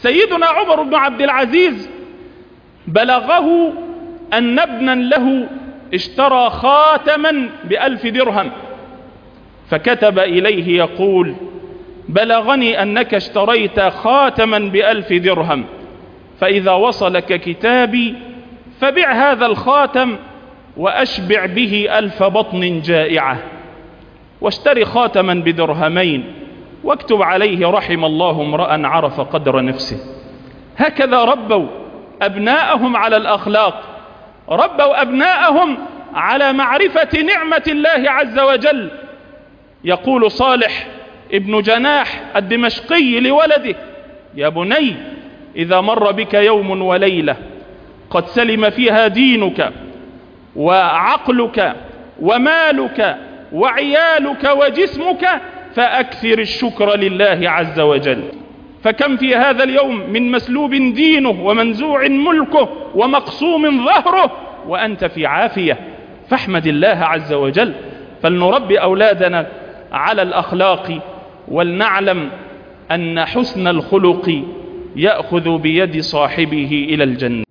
سيدنا عمر بن عبد العزيز بلغه أن ابنا له اشترى خاتما ب1000 درهم، فكتب إليه يقول: بلغني أنك اشتريت خاتما ب1000 درهم، فإذا وصلك كتابي فبع هذا الخاتم وأشبع به 1000 بطن جائعة، واشتري خاتما ب2 واكتب عليه: رحم الله امرأ عرف قدر نفسه. هكذا ربوا أبناءهم على الأخلاق، ربوا أبناءهم على معرفة نعمة الله عز وجل. يقول صالح ابن جناح الدمشقي لولده: يا بني، إذا مر بك يوم وليلة قد سلم فيها دينك وعقلك ومالك وعيالك وجسمك فأكثر الشكر لله عز وجل. فكم في هذا اليوم من مسلوب دينه ومنزوع ملكه ومقسوم ظهره وأنت في عافية، فاحمد الله عز وجل. فلنربي أولادنا على الأخلاق، ولنعلم أن حسن الخلق يأخذ بيد صاحبه إلى الجنة.